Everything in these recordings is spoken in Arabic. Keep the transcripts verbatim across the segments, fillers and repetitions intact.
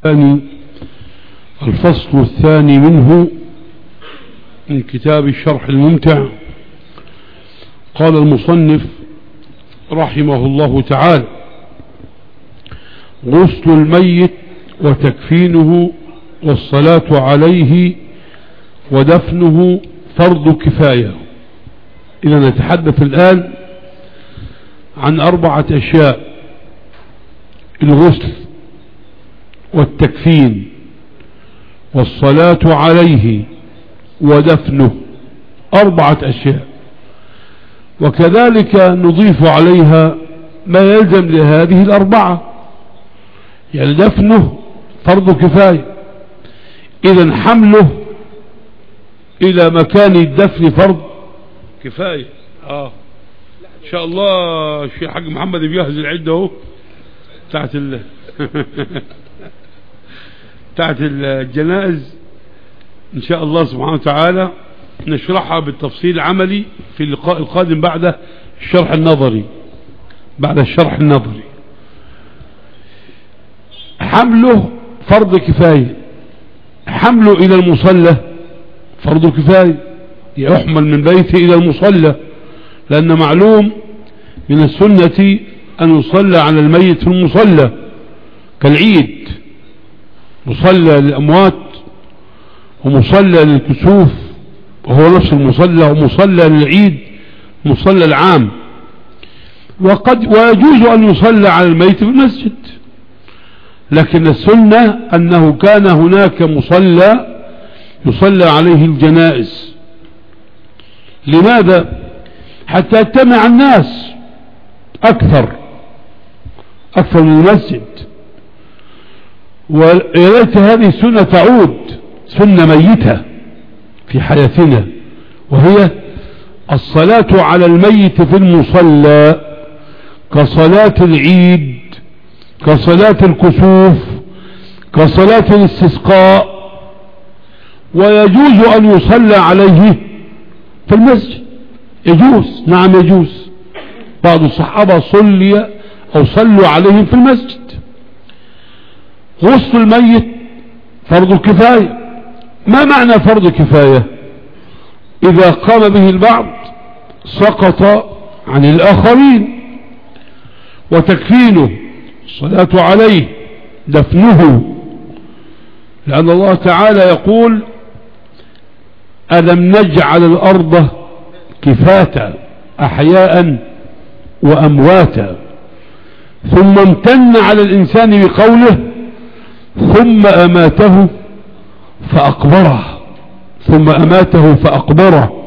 الثاني الفصل الثاني منه من كتاب الشرح الممتع. قال المصنف رحمه الله تعالى: غسل الميت وتكفينه والصلاة عليه ودفنه فرض كفاية. إذا نتحدث الآن عن أربعة أشياء: الغسل والتكفين والصلاة عليه ودفنه، أربعة أشياء. وكذلك نضيف عليها ما يلزم لهذه الأربعة، يعني دفنه فرض كفاية، إذا حمله إلى مكان الدفن فرض كفاية. آه إن شاء الله الشيخ حق محمد بيجهز العدة اهو بتاعت ال بتاعت الجنائز، إن شاء الله سبحانه وتعالى نشرحها بالتفصيل العملي في اللقاء القادم بعد الشرح النظري. بعد الشرح النظري حمله فرض كفاية، حمله إلى المصلى فرض كفاية، يحمل من بيته إلى المصلى، لأن معلوم من السنة أن يصلى على الميت في المصلى كالعيد، مصلى للأموات ومصلى للكسوف وهو نفس المصلى، ومصلى للعيد مصلى العام. وقد ويجوز أن يصلى على الميت في المسجد، لكن السنة أنه كان هناك مصلى يصلى عليه الجنائز. لماذا؟ حتى يجتمع الناس أكثر أكثر من المسجد. وليت هذه السنة تعود سنة ميتة في حياتنا، وهي الصلاة على الميت في المصلى كصلاة العيد، كصلاة الكسوف، كصلاة الاستسقاء. ويجوز أن يصلى عليه في المسجد، يجوز، نعم يجوز. بعض الصحابة صلي أو صلوا عليهم في المسجد. غسل الميت فرض كفاية. ما معنى فرض كفاية؟ إذا قام به البعض سقط عن الآخرين. وتكفينه الصلاة عليه، دفنه، لأن الله تعالى يقول: ألم نجعل الأرض كفاتا أحياء وأمواتا. ثم امتن على الإنسان بقوله: ثم أماته فأقبره، ثم أماته فأقبره.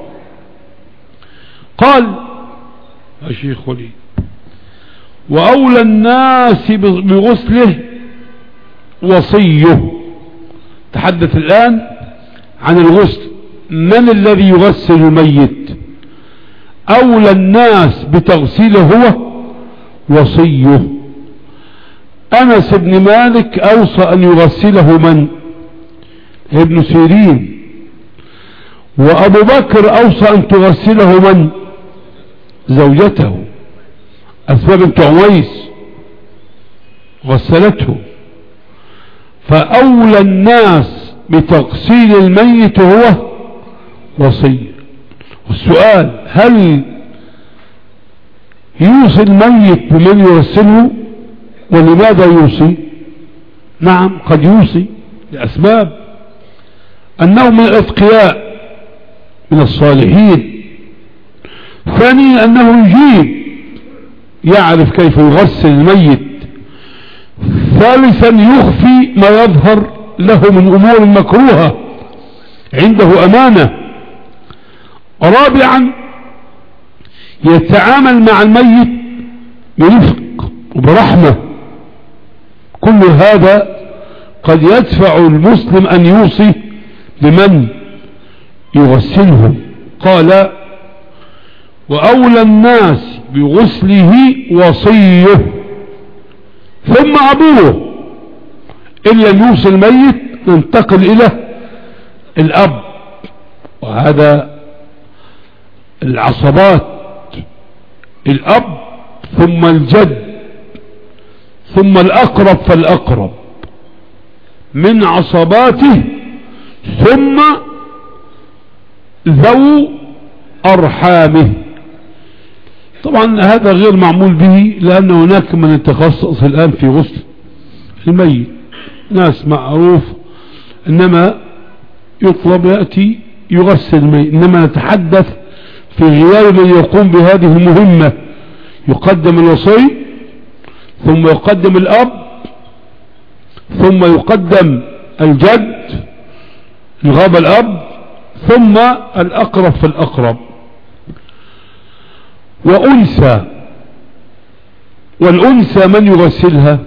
قال يا شيخ لي: وأولى الناس بغسله وصيه. تحدث الآن عن الغسل. من الذي يغسل الميت؟ أولى الناس بتغسيله هو وصيه. أنس بن مالك أوصى أن يغسله من؟ ابن سيرين. وأبو بكر أوصى أن تغسله من؟ زوجته أسماء بنت عميس غسلته. فأولى الناس بتغسيل الميت هو وصي. والسؤال: هل يوصي الميت بمن يغسله؟ ولماذا يوصي؟ نعم قد يوصي لأسباب: أنه من الأتقياء من الصالحين. ثانيا أنه يجيب، يعرف كيف يغسل الميت. ثالثا يخفي ما يظهر له من أمور مكروهة، عنده أمانة. رابعا يتعامل مع الميت برفق وبرحمة. كل هذا قد يدفع المسلم أن يوصي لمن يغسله. قال: وأولى الناس بغسله وصيه ثم أبوه. إن لم يوصي الميت ننتقل إلى الأب، وهذا العصبات: الأب ثم الجد ثم الأقرب فالأقرب. من عصباته ثم ذو أرحامه. طبعا هذا غير معمول به، لأن هناك من يتخصص الآن في غسل الميت، ناس معروف، إنما يطلب يأتي يغسل الميت، إنما نتحدث في غياب من يقوم بهذه المهمة. يقدم الوصي، ثم يقدم الأب، ثم يقدم الجد إن غاب الأب، ثم الأقرب فالأقرب. وأنثى، والأنثى من يغسلها؟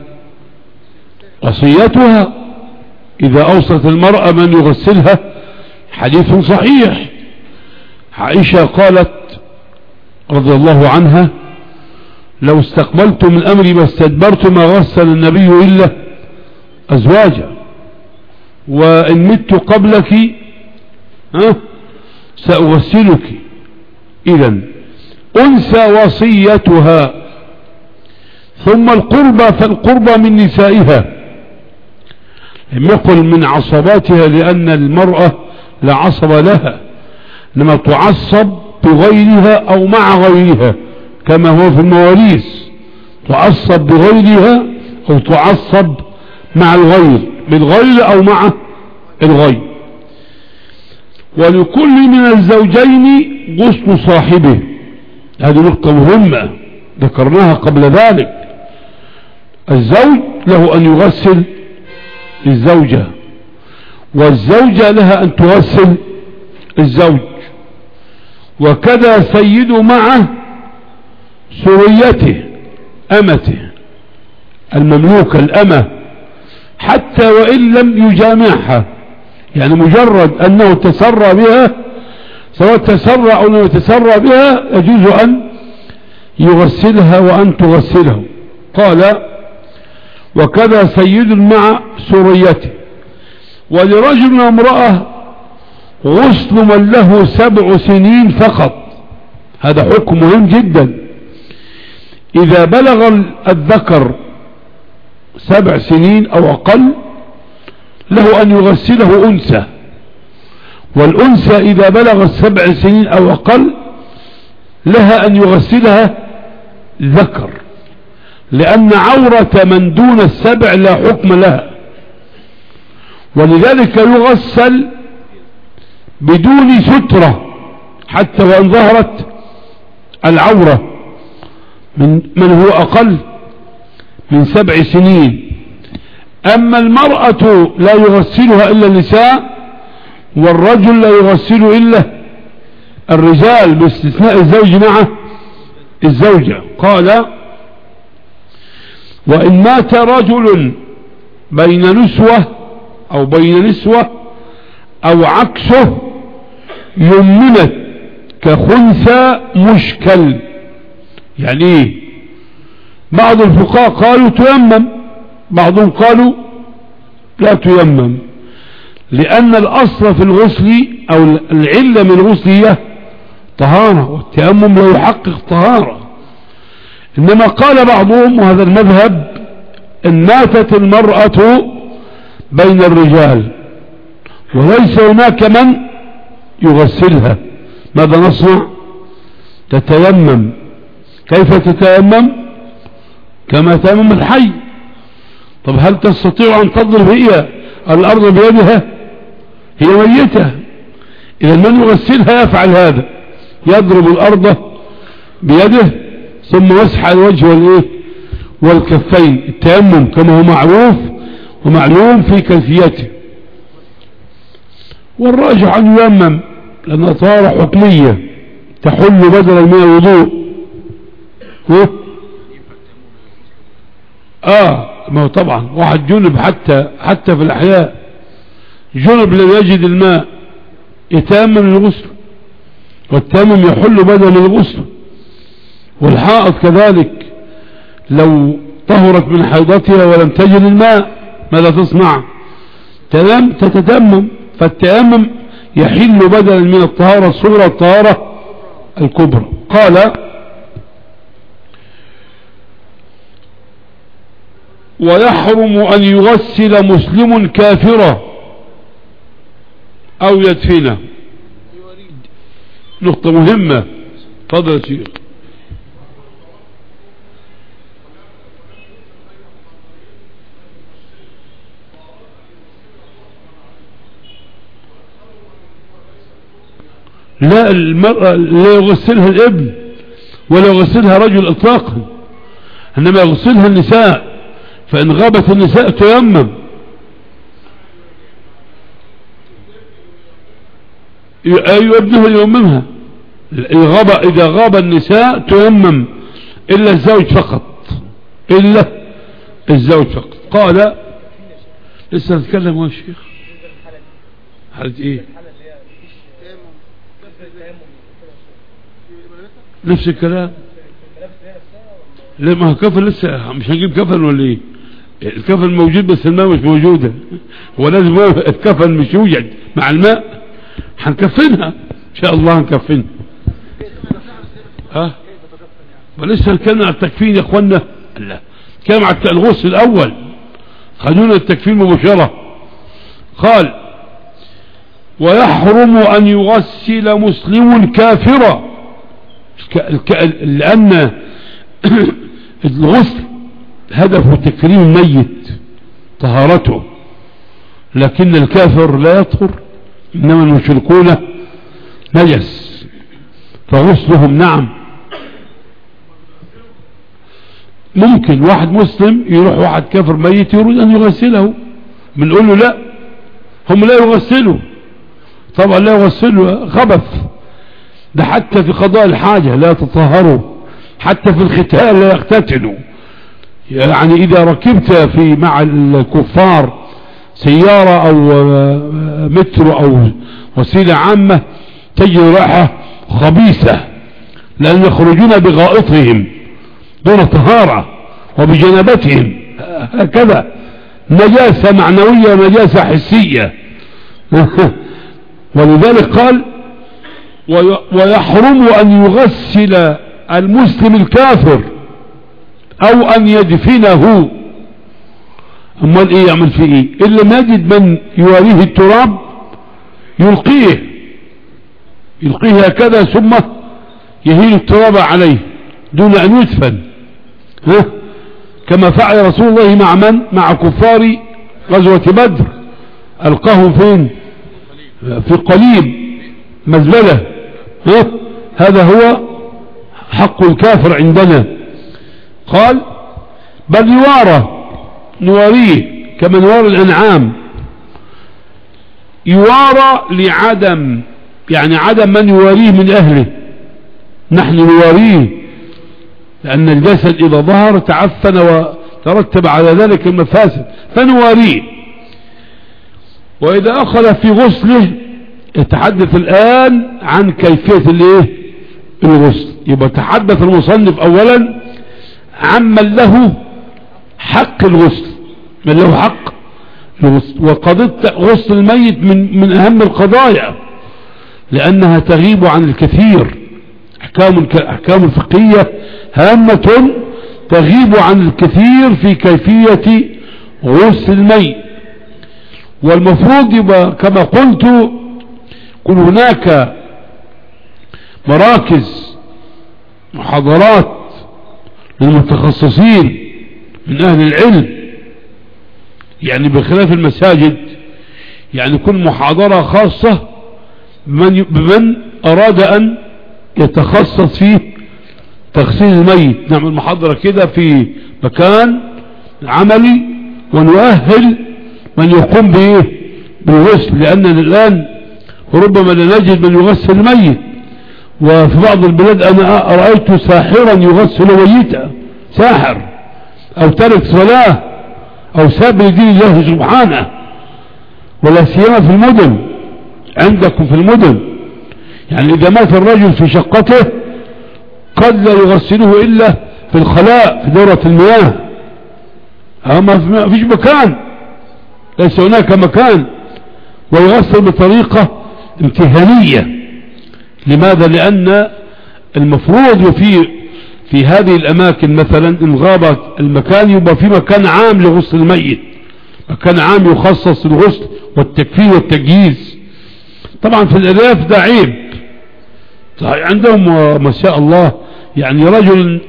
وصيتها. إذا أوصت المرأة من يغسلها، حديث صحيح، عائشة قالت رضي الله عنها: لو استقبلت من أمري ما استدبرت ما غسل النبي إلا أزواجه، وإن مت قبلك ها سأغسلك. إذن أنثى وصيتها. ثم القربى، فالقربى من نسائها، لم يقل من عصباتها، لأن المرأة لا عصب لها، إنما تعصب بغيرها أو مع غيرها، كما هو في المواريث، تعصب بغيرها أو تعصب مع الغير، بالغير أو مع الغير. ولكل من الزوجين غسل صاحبه. هذه نقطة مهمة ذكرناها قبل ذلك. الزوج له أن يغسل الزوجة، والزوجة لها أن تغسل الزوج، وكذا سيد معه سريته أمته المملوكة الأمة، حتى وإن لم يجامعها، يعني مجرد أنه تسرى بها، سواء تسرى أو لم يتسرى بها، يجوز أن يغسلها وأن تغسله. قال: وكذا سيد مع سريته. ولرجل وامرأة غسل من له سبع سنين فقط. هذا حكم مهم جدا. إذا بلغ الذكر سبع سنين أو أقل له أن يغسله أنثى، والأنثى إذا بلغت سبع سنين أو أقل لها أن يغسلها ذكر، لأن عورة من دون السبع لا حكم لها، ولذلك يغسل بدون سترة حتى وإن ظهرت العورة من من هو أقل من سبع سنين. أما المرأة لا يغسلها إلا النساء، والرجل لا يغسل إلا الرجال، باستثناء الزوج مع الزوجة. قال: وإن مات رجل بين نسوة أو بين نسوة أو عكسه يمنت كخنثى مشكل. يعني ايه؟ بعض الفقهاء قالوا تيمم، بعضهم قالوا لا تيمم، لأن الأصل في الغسل أو العلة من الغسل هي طهارة، والتيمم لا يحقق طهارة. إنما قال بعضهم، وهذا المذهب، إن ماتت المرأة بين الرجال وليس هناك من يغسلها، ماذا نصنع؟ تتيمم. كيف تتيمم؟ كما تيمم الحي. طب هل تستطيع أن تضرب هي الأرض بيدها؟ هي ميتة. إذا من يغسلها يفعل هذا، يضرب الأرض بيده ثم يمسح الوجه والإيه والكفين. التيمم كما هو معروف ومعلوم في كيفيته. والراجح أن ييمم، لأنها طهارة حكمية تحل بدلا من الوضوء. اه ما هو طبعا واحد جنب، حتى حتى في الأحياء جنب لم يجد الماء يتيمم الغسل، والتيمم يحل بدل الغسل. والحائض كذلك لو طهرت من حيضتها ولم تجد الماء ماذا تصنع؟ تمام تتتمم. فالتيمم يحل بدلا من الطهارة الصغرى الطهارة الكبرى. قال: ويحرم أن يغسل مسلم كافرا أو يدفنه. نقطة مهمة. تفضل يا شيخ. لا، المرأة لا يغسلها الابن ولا يغسلها رجل اطلاقا، انما يغسلها النساء، فان غابت النساء تيمم. ايوه ابنها يؤممها. الغاب اذا غاب النساء تيمم الا الزوج فقط، الا الزوج فقط. قال لسه نتكلم يا شيخ. حالة ايه؟ نفس الكلام. لا ما هو كفن لسه، مش هنجيب كفن ولا ايه؟ الكفن موجود بس الماء مش موجودة. هو لازم الكفن مش يوجد مع الماء، هنكفنها ان شاء الله. هنكفنها. ها ولسه نتكلم عن التكفين يا اخوانا. لا كلام عن الغسل الاول، خلونا التكفين مباشرة. قال ويحرم ان يغسل مسلم كافرا، لأن الغسل هدفه تكريم الميت طهارته، لكن الكافر لا يطهر، إنما المشركون نجس فغسلهم نعم. ممكن واحد مسلم يروح واحد كافر ميت يريد أن يغسله، بنقول له لا، هم لا يغسلوا، طبعا لا يغسلوا، خبث. ده حتى في قضاء الحاجة لا تطهروا، حتى في الختان لا يختتنوا. يعني إذا ركبت في مع الكفار سيارة أو مترو أو وسيلة عامة تجد رائحة خبيثة، لأن يخرجون بغائطهم دون طهارة وبجنبتهم، هكذا نجاسة معنوية ونجاسة حسية. ولذلك قال ويحرم أن يغسل المسلم الكافر أو أن يدفنه. أمال إيه يعمل فيه إيه؟ إلا ما يجد من يواريه التراب يلقيه يلقيه هكذا ثم يهيل التراب عليه دون أن يدفن، ها؟ كما فعل رسول الله مع من؟ مع كفار غزوة بدر، ألقاهم فين؟ في قليب مزبلة. ها؟ هذا هو حق الكافر عندنا. قال بل يوارى، نواريه كما نواري الأنعام. يوارى لعدم، يعني عدم من يواريه من أهله، نحن نواريه لأن الجسد إذا ظهر تعفن وترتب على ذلك المفاسد فنواريه. وإذا أخذ في غسله، يتحدث الآن عن كيفية الايه الغسل. يبقى تحدث المصنف أولا عمن له حق الغسل، من له حق الغسل. وقضية غسل الميت من, من أهم القضايا، لأنها تغيب عن الكثير. أحكام أحكام فقهية هامة تغيب عن الكثير في كيفية غسل الميت. والمفروض يبقى كما قلت يكون هناك مراكز محاضرات للمتخصصين من أهل العلم، يعني بخلاف المساجد، يعني كل محاضرة خاصة بمن, بمن أراد أن يتخصص في تغسيل الميت. نعمل محاضرة كده في مكان عملي ونؤهل من يقوم به بالغسل، لأننا الآن ربما لا نجد من يغسل الميت. وفي بعض البلاد أنا رأيت ساحرا يغسل ميتا، ساحر أو ترك صلاة أو ساب لدين الله سبحانه. ولا سيما في المدن، عندكم في المدن، يعني إذا مات الرجل في شقته قد لا يغسله إلا في الخلاء في دورة المياه، ما فيش مكان، ليس هناك مكان، ويغسل بطريقة امتهانية. لماذا؟ لأن المفروض في في هذه الأماكن مثلا إن غاب المكان يبقى في مكان عام لغسل الميت، مكان عام يخصص للغسل والتكفير والتجهيز. طبعا في الأرياف ده عيب، عندهم ما شاء الله يعني رجل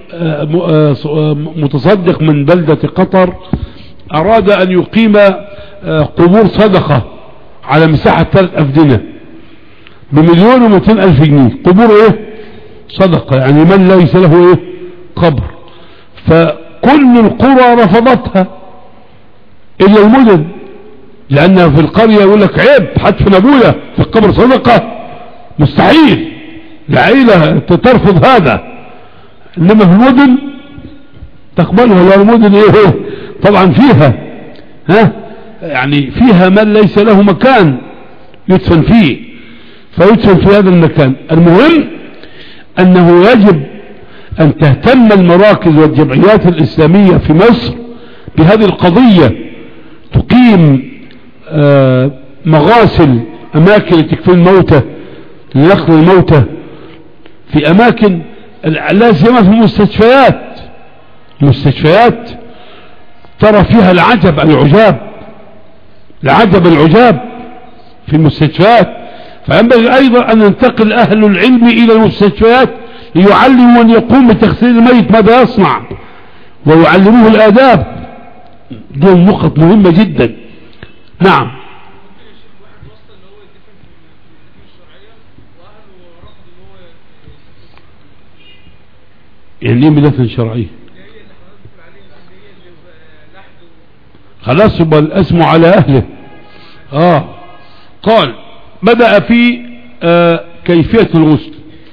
متصدق من بلدة قطر أراد أن يقيم قبور صدقة على مساحة ثلاث أفدنة بمليون ومئتين ألف جنيه، قبور إيه صدقة، يعني من ليس له إيه قبر. فكل القرى رفضتها إلا المدن، لأنها في القرية يقول لك عيب حتف نبوية في القبر صدقة، مستحيل العائلة ترفض هذا. إنما في المدن تقبلها، لأن المدن إيه طبعا فيها ها يعني فيها من ليس له مكان يدفن فيه فيدفن في هذا المكان. المهم أنه يجب أن تهتم المراكز والجمعيات الإسلامية في مصر بهذه القضية، تقيم آه مغاسل، أماكن لتكفين الموتى، لنقل الموتى في أماكن، لا سيما في المستشفيات. المستشفيات ترى فيها العجب العجاب، العجب العجاب في المستشفيات. فينبغي أيضا أن ينتقل أهل العلم إلى المستشفيات ليعلموا من يقوم بتغسيل الميت ماذا يصنع ويعلموه الآداب. دي نقط مهمة جدا. نعم. يعني ايه مدافن شرعية؟ خلاص يبقى الاسم على اهله. اه قال بدأ في آه كيفية الغسل.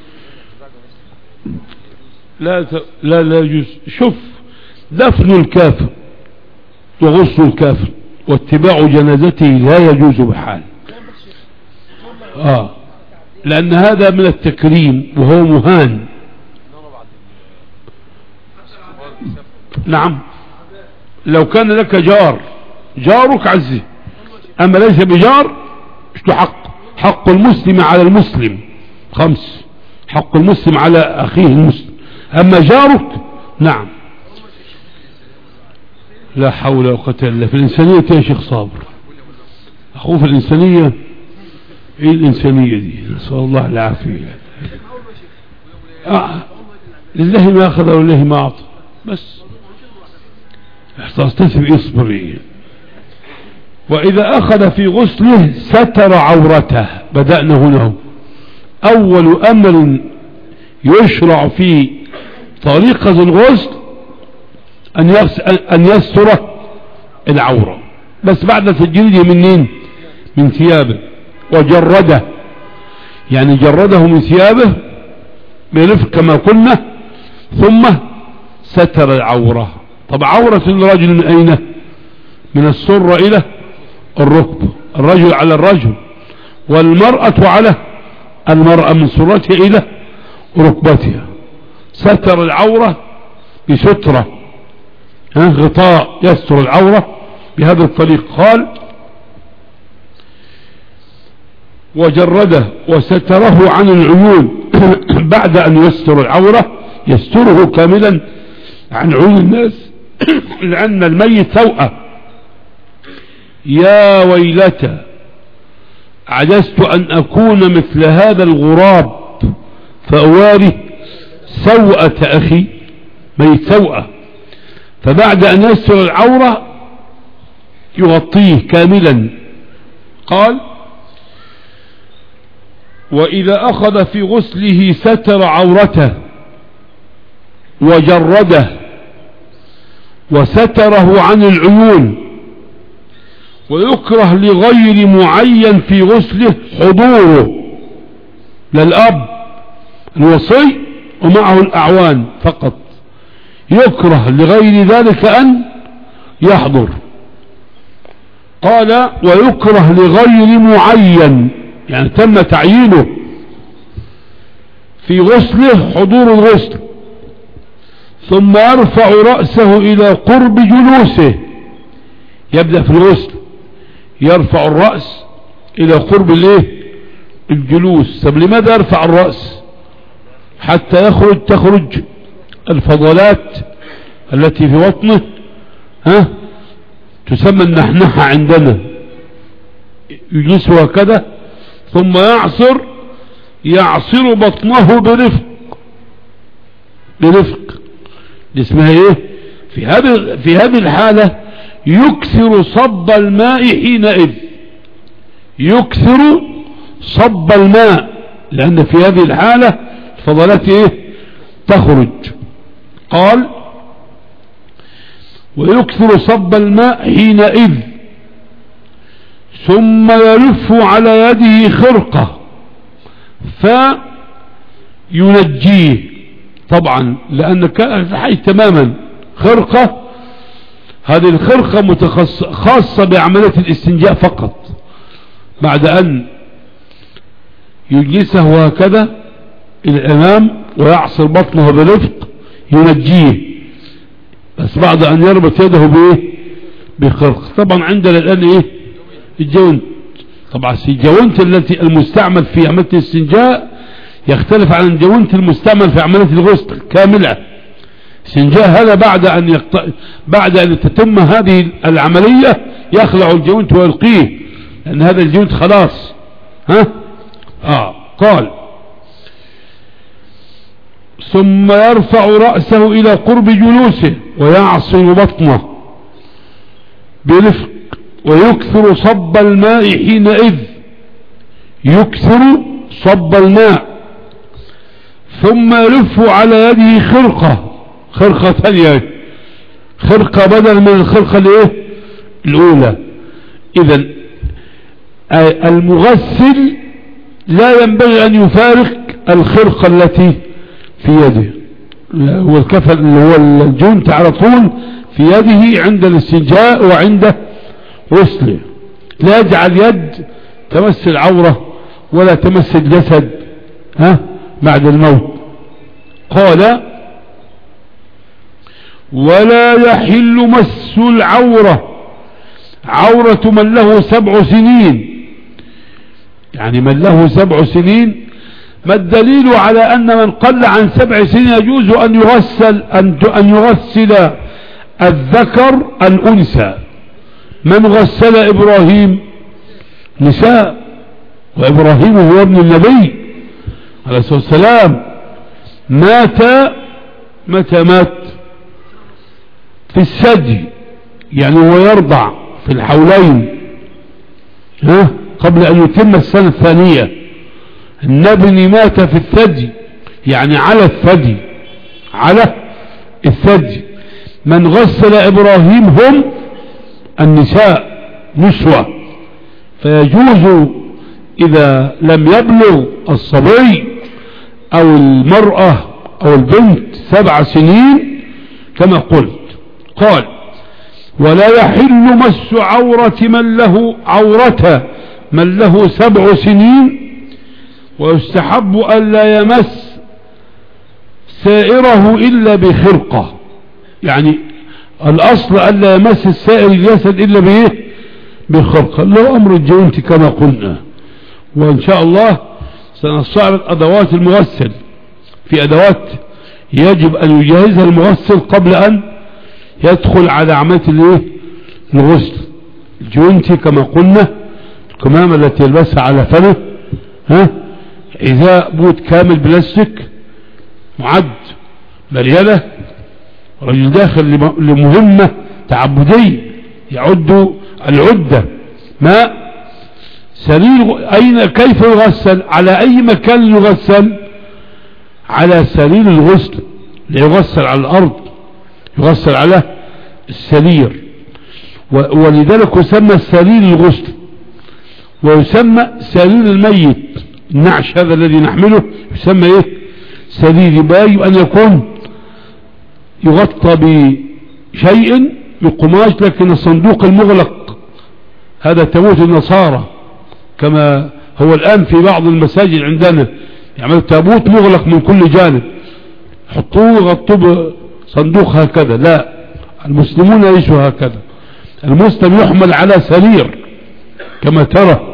لا لا لا يجوز. شوف، دفن الكافر وغسل الكافر واتباع جنازته لا يجوز بحال. اه لان هذا من التكريم وهو مهان. نعم، لو كان لك جار جارك عزه، اما ليس بجار مش حق. حق المسلم على المسلم خمس، حق المسلم على اخيه المسلم، اما جارك نعم. لا حول ولا قوة الا بالله. في الانسانية يا شيخ صابر، اخوه في الانسانية. ايه الانسانية دي؟ نسأل الله العافية. آه. لله ما اخذ ولله ما اعطى، بس احتسب اصبري. واذا اخذ في غسله ستر عورته. بدأنا هنا. اول امر يشرع في طريقة الغسل ان يستر العورة، بس بعد تجريده منين؟ من ثيابه. وجرده، يعني جرده من ثيابه برفق كما قلنا، ثم ستر العورة. طب عورة الرجل من اين؟ من السرة الى الركبة، الرجل على الرجل والمرأة على المرأة من سرتها الى ركبتها. ستر العورة بسترة، غطاء يستر العورة بهذا الطريق. قال وجرده وستره عن العيون. بعد ان يستر العورة يستره كاملا عن عيون الناس، لان الميت سوءة. يا ويلتى عجزت ان اكون مثل هذا الغراب فاواري سوءة اخي. ميت سوءة، فبعد ان يستر العورة يغطيه كاملا. قال واذا اخذ في غسله ستر عورته وجرده وستره عن العيون. ويكره لغير معين في غسله حضوره، للأب الوصي ومعه الأعوان فقط، يكره لغير ذلك أن يحضر. قال ويكره لغير معين، يعني تم تعيينه في غسله حضور الغسل. ثم يرفع رأسه إلى قرب جلوسه. يبدأ في الغسل يرفع الرأس إلى قرب الايه الجلوس. طب لماذا يرفع الرأس؟ حتى يخرج تخرج الفضلات التي في بطنه ها تسمى النحنحة عندنا، يجلسه هكذا ثم يعصر يعصر بطنه برفق برفق اسمها ايه؟ في هذه في هذه الحالة يكثر صب الماء حينئذ، يكثر صب الماء، لأن في هذه الحالة الفضلات ايه تخرج. قال ويكثر صب الماء حينئذ ثم يلف على يده خرقة فينجيه، طبعا لأن حي تماما خرقة، هذه الخرقة خاصة بعملية الاستنجاء فقط، بعد أن يجلسه هكذا إلى الأمام ويعصر بطنه برفق ينجيه، بس بعد أن يربط يده بإيه؟ بخرق. طبعا عندنا الآن إيه؟ الجونت. طبعا الجونت التي المستعمل في عملية الاستنجاء يختلف عن الجونت المستعمل في عملية الغسل كاملة. استنجاء هذا بعد أن يقط... بعد أن تتم هذه العملية يخلع الجونت ويلقيه، لأن هذا الجونت خلاص. ها آه قال ثم يرفع رأسه إلى قرب جلوسه ويعصر بطنه برفق ويكثر صب الماء حينئذ، يكثر صب الماء ثم يلف على يده خرقة، خرقة ثانية، خرقة بدل من الخرقة الايه الاولى. اذا المغسل لا ينبغي ان يفارق الخرقة التي في يده، هو الكفل اللي هو الجونت على طول في يده عند الاستنجاء وعند غسله، لا يجعل يد تمس العورة ولا تمس الجسد ها بعد الموت. قال ولا يحل مس العورة عورة من له سبع سنين، يعني من له سبع سنين، ما الدليل على أن من قل عن سبع سنين يجوز أن يغسل أن يغسل الذكر الأنثى؟ من غسل إبراهيم؟ نساء، وإبراهيم هو ابن النبي عليه الصلاة والسلام. مات متى مات؟ في الثدي، يعني هو يرضع في الحولين ها قبل أن يتم السنة الثانية. النبي مات في الثدي، يعني على الثدي، على الثدي. من غسل إبراهيم هم النساء نسوة، فيجوز إذا لم يبلغ الصبي أو المرأة أو البنت سبع سنين كما قلت. قال ولا يحل مس عورة من له عورة من له سبع سنين، ويستحب ألا يمس سائره إلا بخرقة، يعني الأصل ألا يمس السائر الجسد إلا بإيه؟ بخرقة، له أمر الجونت كما قلنا. وإن شاء الله سنستعرض أدوات المغسل، في أدوات يجب أن يجهزها المغسل قبل أن يدخل على عملية الغسل. الجونت كما قلنا الكمامة التي يلبسها على فمه، ها إذا بوت كامل بلاستيك معد مريالة، رجل داخل لمهمة تعبدية يعد العدة ماء سرير. أين كيف يغسل؟ على أي مكان يغسل؟ على سرير الغسل، لا يغسل على الأرض، يغسل على السرير. ولذلك يسمى سرير الغسل، ويسمى سرير الميت. النعش هذا الذي نحمله يسمى ايه؟ سرير. يجب أن يكون يغطى بشيء بقماش، لكن الصندوق المغلق هذا تابوت النصارى كما هو الآن في بعض المساجد عندنا، يعملوا تابوت مغلق من كل جانب، حطوه غطوه بصندوق هكذا. لا، المسلمون ليسوا هكذا. المسلم يحمل على سرير كما ترى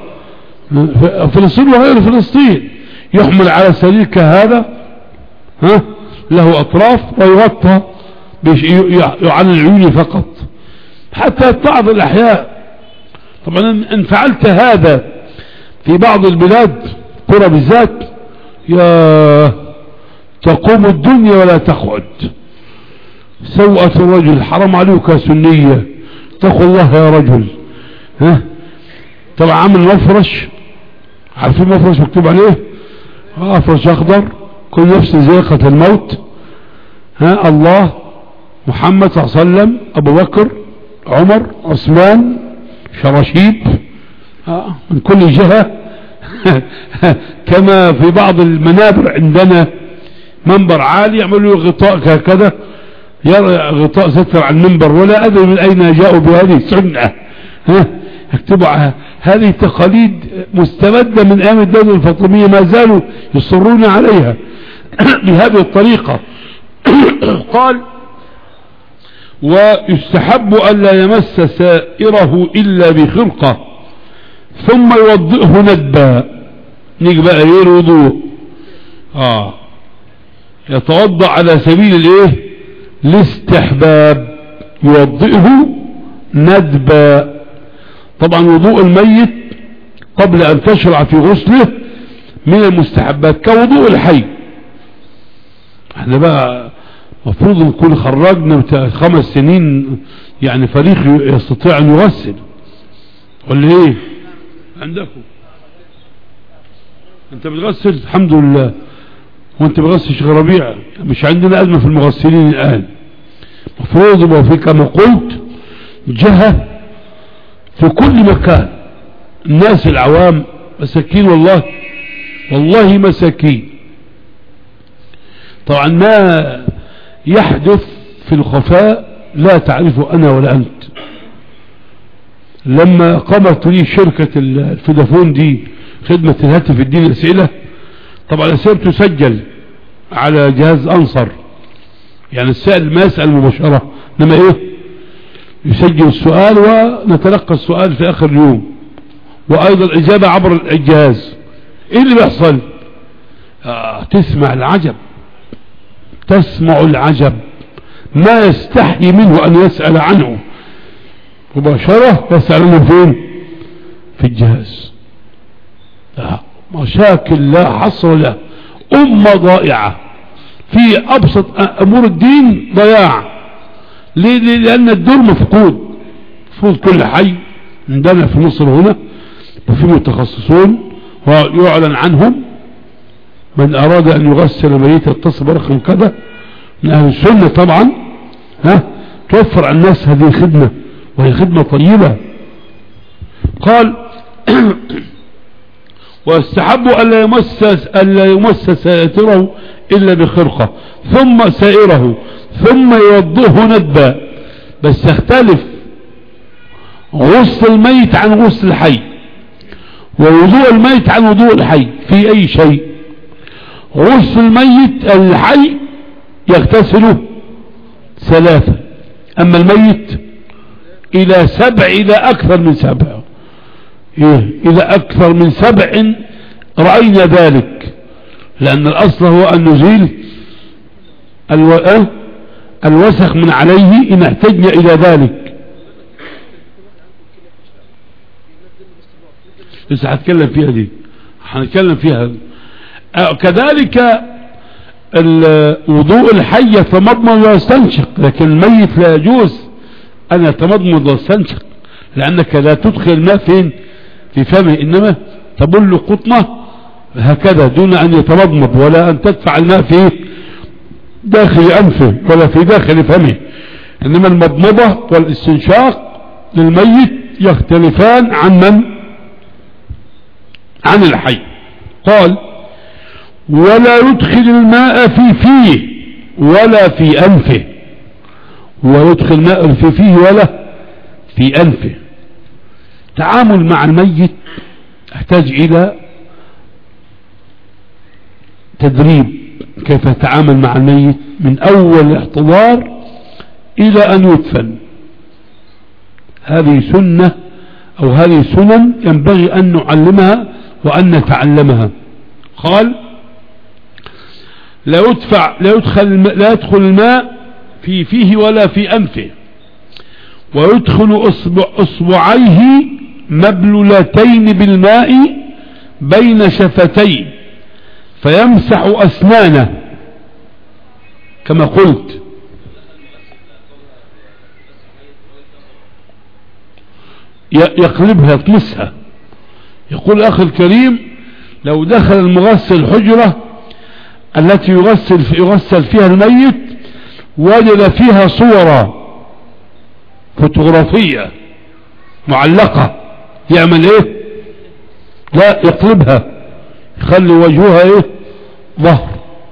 فلسطين وغير فلسطين، يحمل على سرير كهذا ها له أطراف ويغطى على العيون فقط، حتى بعض الأحياء. طبعا إن فعلت هذا في بعض البلاد قرى بالذات يا تقوم الدنيا ولا تقعد. سوءة الرجل، حرام عليك سنية، اتقوا الله يا رجل. ها طبعا عامل مفرش، عارفين مفرش مكتوب عليه مفرش اخضر، كل نفس ذائقة الموت. ها الله محمد صلى الله عليه وسلم، ابو بكر، عمر، عثمان، شراشيب من كل جهة. كما في بعض المنابر عندنا منبر عالي يعملوا غطاء هكذا، غطاء ستر عن المنبر، ولا أدري من أين جاءوا بهذه السنة. ها اكتبوا، هذه تقاليد مستمدة من أيام الدولة الفاطمية، ما زالوا يصرون عليها بهذه الطريقة. قال ويستحب ألا يمس سائره إلا بخرقة ثم يوضئه ندبا. نيجي بقى ايه الوضوء؟ اه يتوضأ على سبيل الايه الاستحباب، يوضئه ندبا. طبعا وضوء الميت قبل ان تشرع في غسله من المستحبات كوضوء الحي. احنا بقى مفروض نكون خرجنا خمس سنين يعني فريق يستطيع ان يغسل، ولا ايه عندكم؟ انت بتغسل الحمد لله، وانت بتغسل شيخ ربيع. مش عندنا ازمه في المغسلين الان. مفروض يبقى في كما قلت جهه في كل مكان. الناس العوام مساكين، والله والله مساكين. طبعا ما يحدث في الخفاء لا تعرفه انا ولا انت. لما قامت لي شركة الفودافون دي خدمة الهاتف الدين الأسئلة، طبعا الأسئلة تسجل على جهاز أنصر، يعني السائل ما يسأل مباشرة، إنما إيه يسجل السؤال ونتلقى السؤال في آخر اليوم، وأيضا الإجابة عبر الجهاز. إيه اللي بيحصل؟ آه تسمع العجب، تسمع العجب ما يستحي منه أن يسأل عنه مباشرة، يسأل عنه فين؟ في الجهاز. لا مشاكل لا حصر له، أمة ضائعة في أبسط أمور الدين، ضياع. ليه؟ لأن الدور مفقود. مفروض كل حي عندنا في مصر هنا وفي متخصصون ويعلن عنهم، من أراد أن يغسل ميت يتصل برقم كذا من أهل السنة طبعا، ها توفر على الناس هذه الخدمة، وهي خدمة طيبة. قال ويستحب ألا يمس ألا يمس سائره إلا بخرقة ثم سائره ثم يوضئه ندبا. بس يختلف غسل الميت عن غسل الحي، ووضوء الميت عن وضوء الحي في أي شيء. غسل الميت الحي يغتسله ثلاثة، أما الميت إلى سبع، إلى أكثر من سبع. إيه إلى أكثر من سبع رأينا ذلك، لأن الأصل هو أن نزيل الو... الوسخ من عليه إن احتجنا إلى ذلك. لسه هتكلم فيها دي، هنتكلم فيها. أه كذلك الوضوء الحي يتمضمض ويستنشق، لكن الميت لا يجوز أن يتمضمض ويستنشق، لأنك لا تدخل الماء فين؟ في فمه، إنما تبل قطنة هكذا دون أن يتمضمض، ولا أن تدفع الماء في داخل أنفه ولا في داخل فمه. إنما المضمضة والاستنشاق للميت يختلفان عن من؟ عن الحي. قال ولا يدخل الماء في فيه ولا في أنفه، ويدخل الماء في فيه ولا في أنفه. تعامل مع الميت يحتاج إلى تدريب، كيف يتعامل مع الميت من أول الاحتضار إلى أن يدفن. هذه سنة أو هذه سنن ينبغي أن نعلمها وأن نتعلمها. قال لا يدفع لا يدخل لا يدخل الماء في فيه ولا في أنفه، ويدخل أصبع أصبعيه مبلولتين بالماء بين شفتيه فيمسح أسنانه كما قلت. يقلبها يطمسها. يقول أخي الكريم لو دخل المغسل الحجرة التي يغسل, يغسل فيها الميت وجد فيها صورة فوتوغرافية معلقة يعمل ايه؟ لا يقلبها يخلي وجهها ايه؟ ظهر.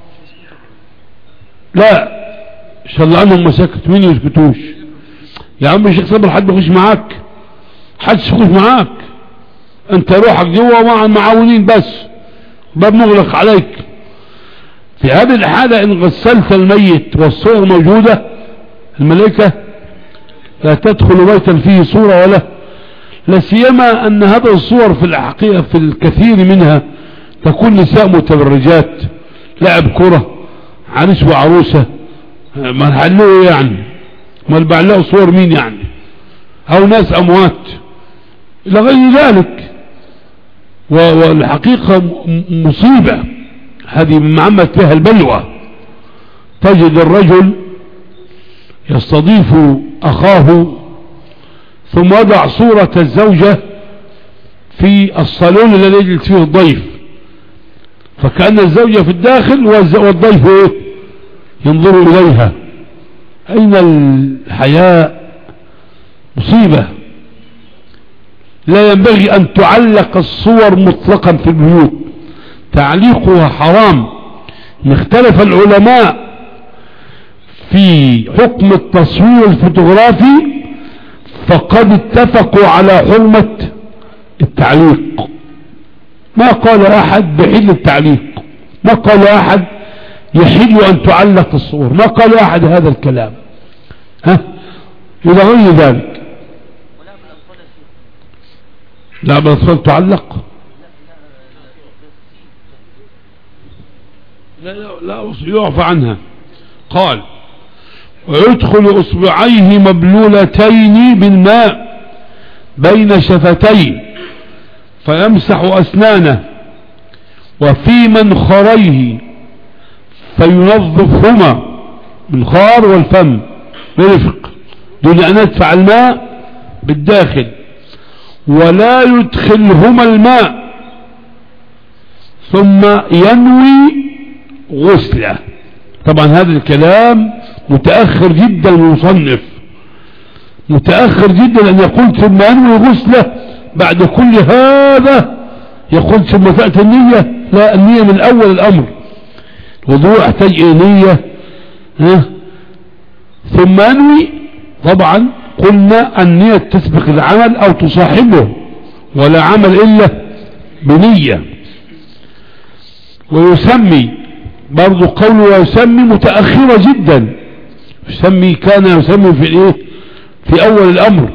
لا ان شاء الله عنهم ما سكت. مين يسكتوش يا عم الشيخ صبر؟ حد يخش معاك؟ حد يخش معاك؟ انت روحك جوا مع المعاونين بس، باب مغلق عليك. في هذه الحالة ان غسلت الميت والصور موجودة الملائكة لا تدخل بيتا فيه صورة ولا لا سيما ان هذه الصور في الحقيقة في الكثير منها تكون نساء متبرجات لعب كرة عريس وعروسة. ما نحلوه يعني؟ ما نبعلقوا صور مين يعني؟ او ناس اموات الى غير ذلك. والحقيقة مصيبة هذه من عمت بها البلوى. تجد الرجل يستضيف اخاه ثم وضع صورة الزوجة في الصالون الذي يجلس فيه الضيف، فكأن الزوجة في الداخل والضيف ينظر إليها. أين الحياء؟ مصيبة. لا ينبغي أن تعلق الصور مطلقا في البيوت، تعليقها حرام. اختلف العلماء في حكم التصوير الفوتوغرافي فقد اتفقوا على حرمة التعليق. ما قال أحد بحل التعليق، ما قال أحد يحل أن تعلق الصور، ما قال أحد هذا الكلام. ها إلى غير ذلك. لا بالأطفال تعلق؟ لا لا يعفى عنها. قال ويدخل اصبعيه مبلولتين بالماء بين شفتيه فيمسح اسنانه وفي منخريه فينظفهما بالخار والفم برفق دون ان يدفع الماء بالداخل ولا يدخلهما الماء ثم ينوي غسله. طبعا هذا الكلام متأخر جدا المصنف، متأخر جدا أن يقول ثم ينوي غسله بعد كل هذا. يقول ثم تأتي النية. لا، النية من أول الأمر. الوضوء يحتاج نية. ها؟ ثم ينوي. طبعا قلنا النية تسبق العمل أو تصاحبه، ولا عمل إلا بنية. ويسمي برضو قوله ويسمي متأخرة جدا. يسمي كان يسمي في الايه في اول الامر.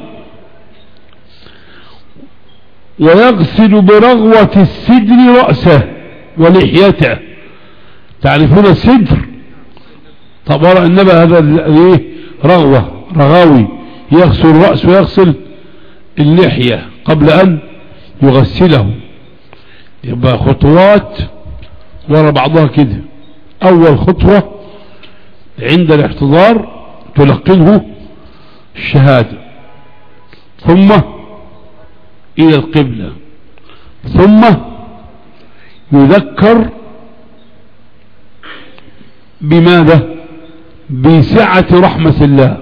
ويغسل برغوة السدر رأسه ولحيته. تعرفون السدر؟ طبعا انما هذا الايه رغوة رغاوي يغسل الرأس ويغسل اللحية قبل ان يغسله. يبقى خطوات ورا بعضها كده. اول خطوة عند الاحتضار تلقنه الشهادة، ثم الى القبلة، ثم يذكر بماذا؟ بسعة رحمة الله.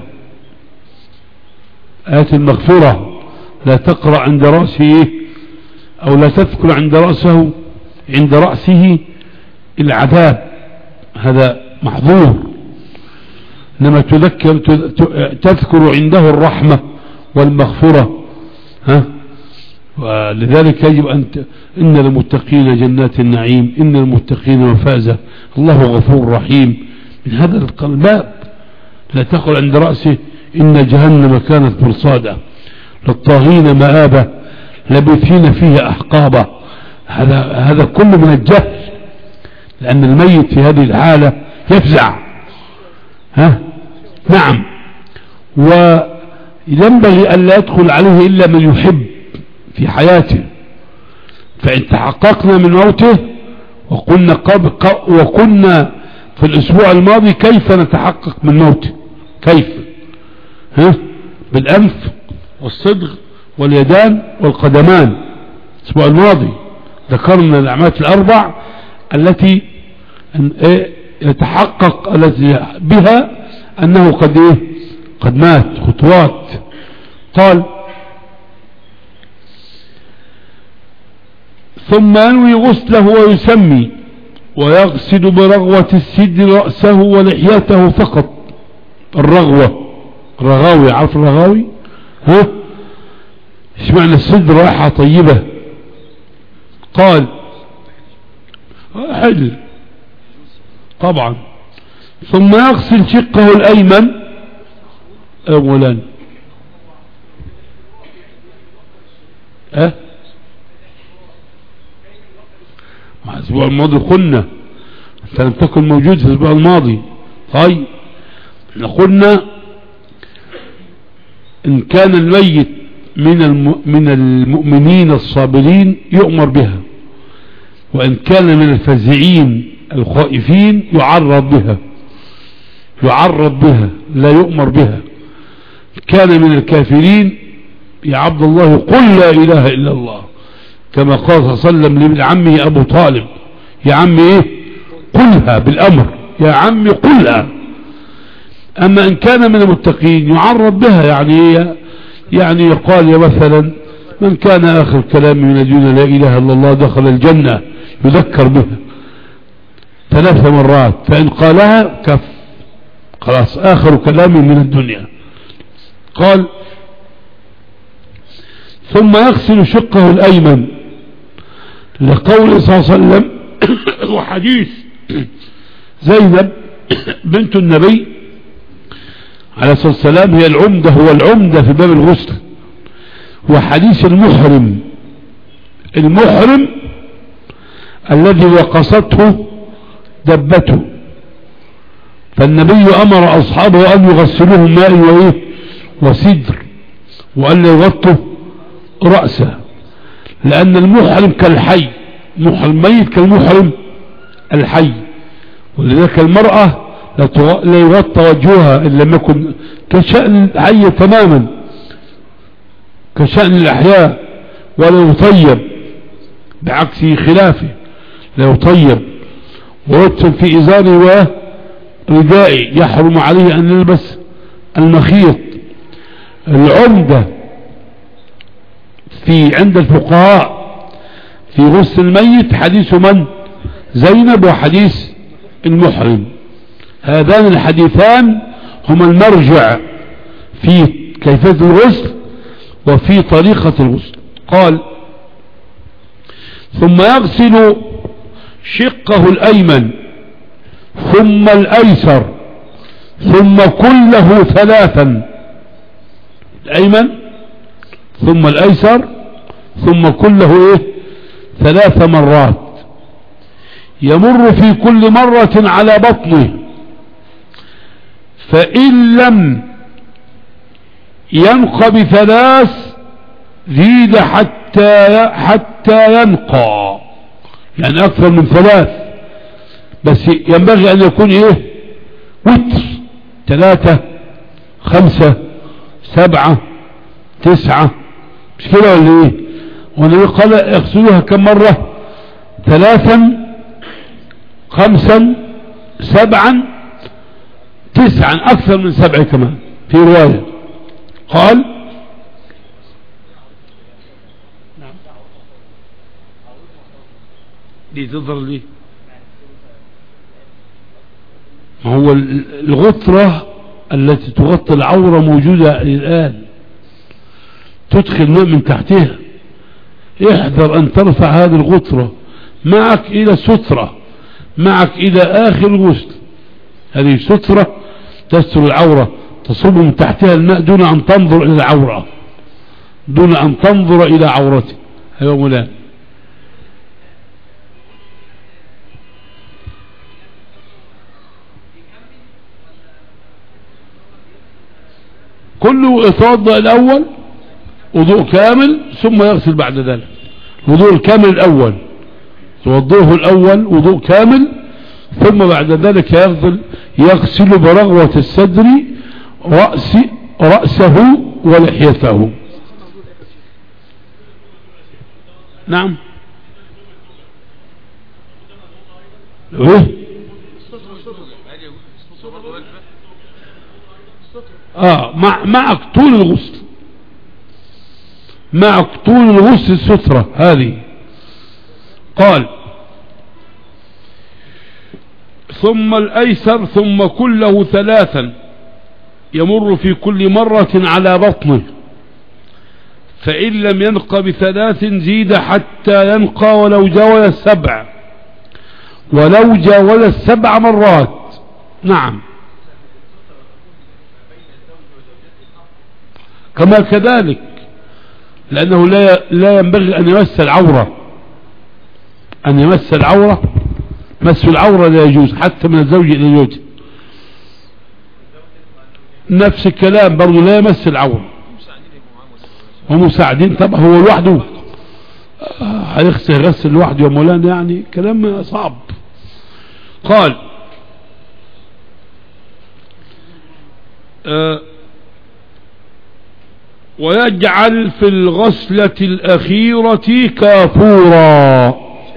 آيات المغفرة لا تقرأ عند رأسه او لا تذكر عند رأسه عند رأسه العذاب، هذا محظور. لما تذكر تذكر عنده الرحمة والمغفرة. ها؟ ولذلك يجب أن ت... إن المتقين جنات النعيم، إن المتقين مفازة، الله غفور رحيم. من هذا الباب لا تقل عند رأسه إن جهنم كانت مرصادا للطاغين مآبة لبثين فيها أحقابا. هذا هذا كله من الجهل. لأن الميت في هذه الحالة يفزع. ها نعم. وينبغي أن لا يدخل عليه إلا من يحب في حياته. فإن تحققنا من موته، وقلنا, قبل وكنا في الأسبوع الماضي كيف نتحقق من موته، كيف؟ ها بالأنف والصدغ واليدان والقدمان. الأسبوع الماضي ذكرنا الأعمال الأربع التي يتحقق التي بها أنه قد إيه قد مات. خطوات. قال ثم ينوي غسله ويسمي ويغسل برغوة السد رأسه ولحيته فقط. الرغوة الرغاوي، عارف الرغاوي؟ ها ايش معنى السد؟ رائحة طيبة. قال حل طبعا. ثم يغسل شقه الأيمن أولا. أه مع الأسبوع الماضي قلنا أنت لم تكن موجود في الأسبوع الماضي. طيب قلنا إن كان الميت من من المؤمنين الصابرين يؤمر بها، وإن كان من الفزعين الخائفين يعرض بها يعرض بها لا يؤمر بها. كان من الكافرين يا عبد الله قل لا إله إلا الله، كما قال صلى الله عليه وسلم لابن عمه أبو طالب يا عمي إيه قلها بالأمر، يا عمي قلها. أما إن كان من المتقين يعرض بها، يعني يعني يقال يا مثلا من كان آخر كلام من الدنيا لا إله إلا الله دخل الجنة، يذكر بها ثلاث مرات، فإن قالها كف خلاص آخر كلام من الدنيا. قال ثم يغسل شقه الأيمن لقول صلى الله عليه وسلم وحديث زينب بنت النبي عليه الصلاة والسلام هي العمدة، هو العمدة في باب الغسل. وحديث المحرم المحرم الذي وقصته دبته، فالنبي أمر أصحابه أن يغسلوه ماء وإيه وسدر، وأن يغطوا رأسه، لأن المحرم كالحي، محرم ميت كالمحرم الحي. ولذلك المرأة لا يغطى وجهها إن لم يكن كشأن الحي تماما، كشأن الأحياء، ولا يطيب بعكس خلافه، لا يطيب ويدفن في إزاره وردائه، يحرم عليه أن يلبس المخيط. العمدة في عند الفقهاء في غسل الميت حديث من؟ زينب وحديث المحرم. هذان الحديثان هما المرجع في كيفية الغسل وفي طريقة الغسل. قال ثم يغسل شقه الأيمن ثم الأيسر ثم كله ثلاثا، الأيمن ثم الأيسر ثم كله إيه ثلاث مرات، يمر في كل مرة على بطنه، فإن لم ينق بثلاث زيد حتى حتى ينقى، يعني أكثر من ثلاث، بس ينبغي أن يكون إيه وتر، ثلاثة خمسة سبعة تسعة، مش كده ولا إيه؟ والنبي قال يغسلوها كم مرة؟ ثلاثا خمسا سبعا تسعا، أكثر من سبع كمان في رواية. قال دي تظهر لي ما هو الغطرة التي تغطي العورة موجودة الآن، تدخل ماء من تحتها، احذر أن ترفع هذه الغطرة معك إلى سترة، معك إلى آخر الغسل. هذه سترة تستر العورة، تصب من تحتها الماء دون أن تنظر إلى العورة، دون أن تنظر إلى عورته. أيها مولانا كله يتوضأ الأول وضوء كامل ثم يغسل بعد ذلك. الوضوء الكامل الأول توضوه الأول وضوء كامل، ثم بعد ذلك يغسل يغسل برغوة الصدر رأس رأسه ولحيته. نعم. ايه اه مع مع طول الغسل، مع طول الغسل السترة هذه. قال ثم الأيسر ثم كله ثلاثا يمر في كل مرة على بطنه، فإن لم ينق بثلاث زيد حتى ينقى ولو جاوز السبع، ولو جاوز السبع مرات. نعم. كما كذلك لأنه لا لا ينبغي أن يمس العورة، أن يمس العورة، مس العورة لا يجوز حتى من الزوج إلى الزوج. نفس الكلام برضو لا يمس العورة. ومساعدين طبعا هو لوحده هيغسل غسل لوحده يا مولانا، يعني كلام صعب. قال أه ويجعل في الغسلة الأخيرة كافورا.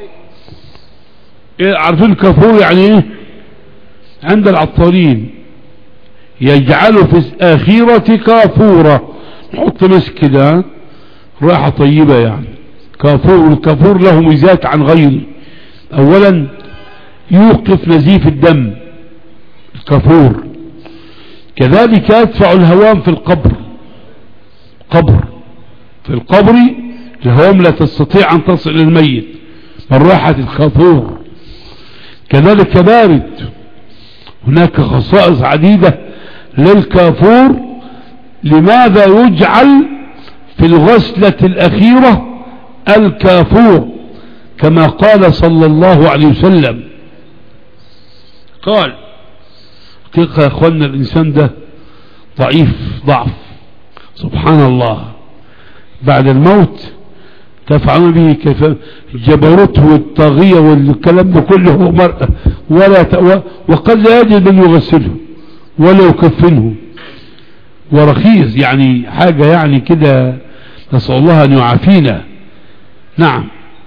عارفين كافور يعني ايه؟ عند العطارين يجعل في الأخيرة كافورا، نحط مسك كده رائحة طيبة يعني. كافور، الكافور له ميزات عن غيره. اولا يوقف نزيف الدم الكافور، كذلك يدفع الهوام في القبر. قبر في القبر الهوام لا تستطيع ان تصل للميت من رائحة الكافور. كذلك بارد، هناك خصائص عديدة للكافور. لماذا يجعل في الغسلة الأخيرة الكافور؟ كما قال صلى الله عليه وسلم. قال حقيقة يا اخوانا الإنسان ده ضعيف ضعف سبحان الله، بعد الموت تفعلون به كيف الجبروت والطاغية والكلام ده كله مرأة، ولا ت... وقد لا يجد من يغسله ولا يكفنه، ورخيص يعني حاجة يعني كده، نسأل الله أن يعافينا. نعم.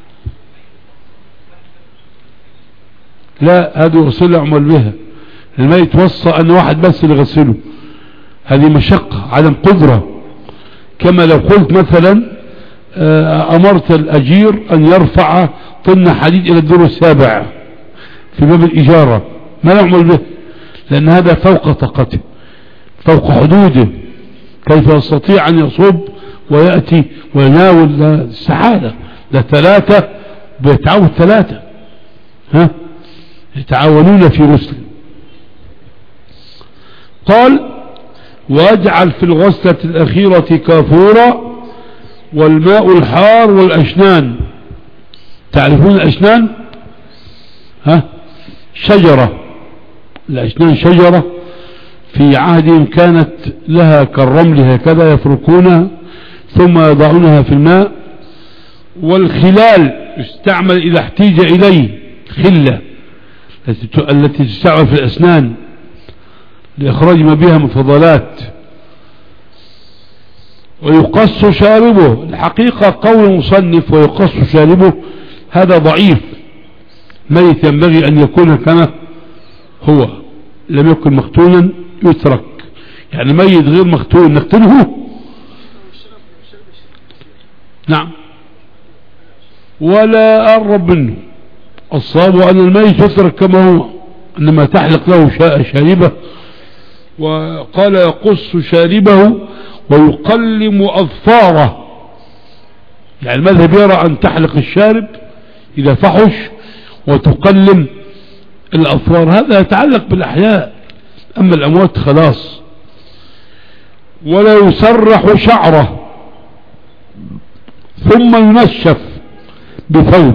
لا هذه وصلة عمل بها الميت، وصى أن واحد بس اللي يغسله، هذه مشقة عدم قدرة. كما لو قلت مثلا أمرت الأجير أن يرفع طن حديد إلى الدور السابع في باب الإجارة، ما يعمل به، لأن هذا فوق طاقته فوق حدوده. كيف يستطيع أن يصب ويأتي ويناول السحادة؟ ده ثلاثة بيتعاون، ثلاثة ها يتعاونون في غسل. قال واجعل في الغسلة الأخيرة كافورا والماء الحار والأشنان. تعرفون الأشنان؟ ها شجرة، الأشنان شجرة في عهدهم كانت لها كالرمل هكذا يفركونها ثم يضعونها في الماء. والخلال يستعمل إذا احتيج إليه، خلة التي تستعمل في الأسنان لإخراج ما بها من فضلات. ويقص شاربه، الحقيقة قول مصنف ويقص شاربه هذا ضعيف، ميت ينبغي أن يكون كما هو، لم يكن مختونا يترك، يعني ميت غير مختون نقتله. نعم. ولا أقرب منه. الصواب أن الميت يترك كما هو، إنما تحلق له شاربه. وقال يقص شاربه ويقلم أظفاره، يعني المذهب يرى أن تحلق الشارب إذا فحش وتقلم الأظفار، هذا يتعلق بالأحياء، أما الأموات خلاص. ولا يسرح شعره ثم ينشف بثوب،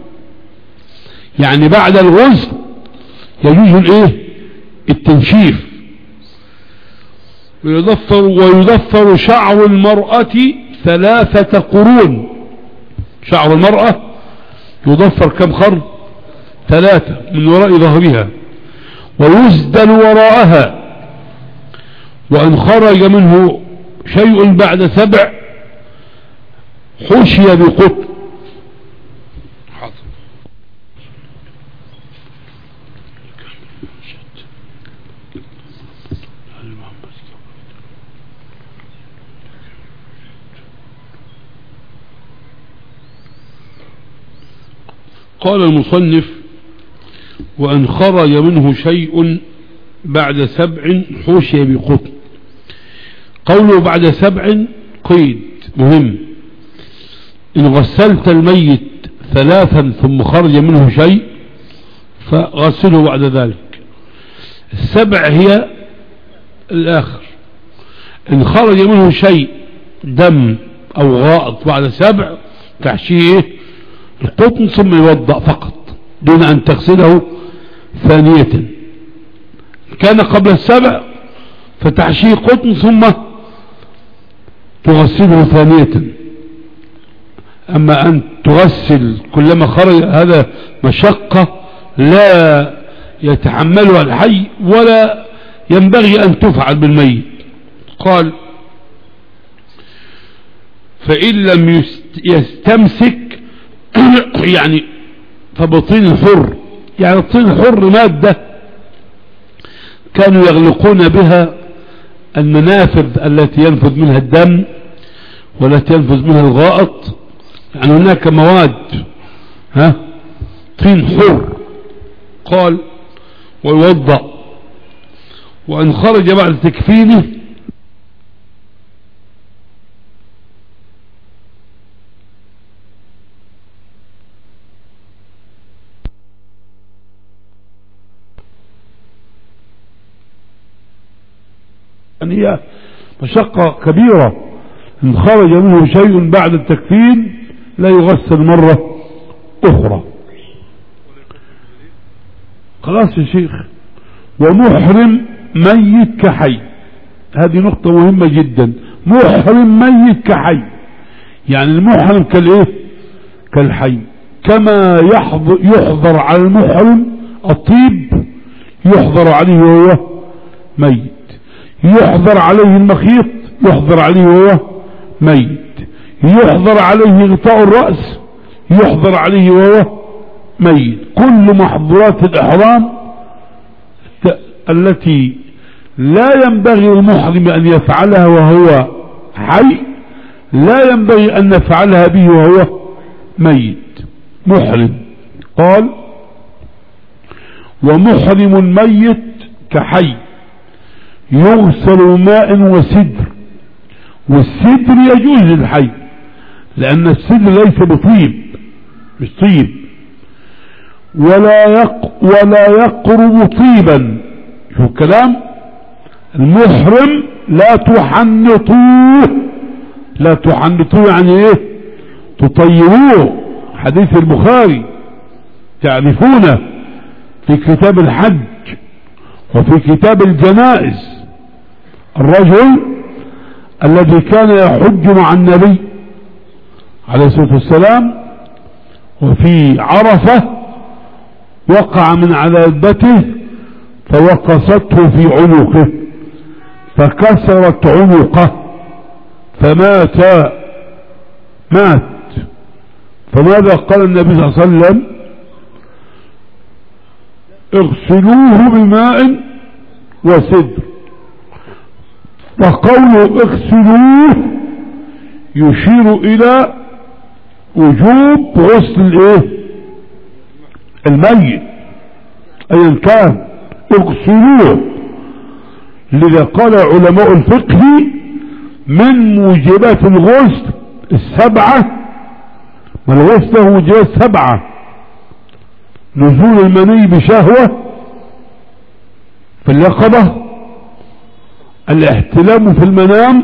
يعني بعد الغسل يجوز الايه التنشيف. ويضفر, ويضفر شعر المرأة ثلاثة قرون. شعر المرأة يضفر كم قرن؟ ثلاثة من وراء ظهرها، ويسدل وراءها. وإن خرج منه شيء بعد سبع حشي بقطن. قال المصنف: وأن خرج منه شيء بعد سبع حشي بقطن. قوله بعد سبع قيد مهم. إن غسلت الميت ثلاثا ثم خرج منه شيء فغسله بعد ذلك. السبع هي الآخر. إن خرج منه شيء دم أو غائط بعد سبع تحشيه القطن ثم يوضأ فقط دون أن تغسله ثانية. كان قبل السبع فتحشيه قطن ثم تغسله ثانية. أما أن تغسل كلما خرج هذا مشقة لا يتحملها الحي ولا ينبغي أن تفعل بالميت. قال: فإن لم يستمسك يعني فبطين الحر، يعني الطين الحر مادة كانوا يغلقون بها المنافذ التي ينفذ منها الدم والتي ينفذ منها الغائط. يعني هناك مواد ها طين حر. قال: ويوضأ. وإن خرج بعد تكفينه يعني هي مشقة كبيرة. إن خرج منه شيء بعد التكفين لا يغسل مرة أخرى. خلاص يا شيخ. ومحرم ميت كحي، هذه نقطة مهمة جدا. محرم ميت كحي، يعني المحرم كالايه؟ كالحي. كما يحظر, يحظر على المحرم الطيب يحظر عليه وهو ميت، يحظر عليه المخيط يحظر عليه وهو ميت، يحظر عليه غطاء الرأس يحظر عليه وهو ميت. كل محظورات الإحرام التي لا ينبغي المحرم أن يفعلها وهو حي لا ينبغي أن نفعلها به وهو ميت محرم. قال: ومحرم ميت كحي يغسل ماء وسدر. والسدر يجوز للحي لأن السدر ليس بطيب، مش طيب، ولا يق ولا يقرب طيبا. شو الكلام؟ المحرم لا تحنطوه، لا تحنطوه يعني ايه؟ تطيبوه. حديث البخاري تعرفونه في كتاب الحج وفي كتاب الجنائز. الرجل الذي كان يحج مع النبي عليه الصلاة والسلام وفي عرفة وقع من على دابته فوقصته في عنقه فكسرت عنقه فمات. مات. فماذا قال النبي صلى الله عليه وسلم؟ اغسلوه بماء وسدر. فقوله اغسلوه يشير الى وجوب غسل الايه؟ الميت ايا كان. اغسلوه. لذا قال علماء الفقه من موجبات الغسل السبعة، ما الغسل له موجبات سبعة: نزول المني بشهوة في اليقظة، الاحتلام في المنام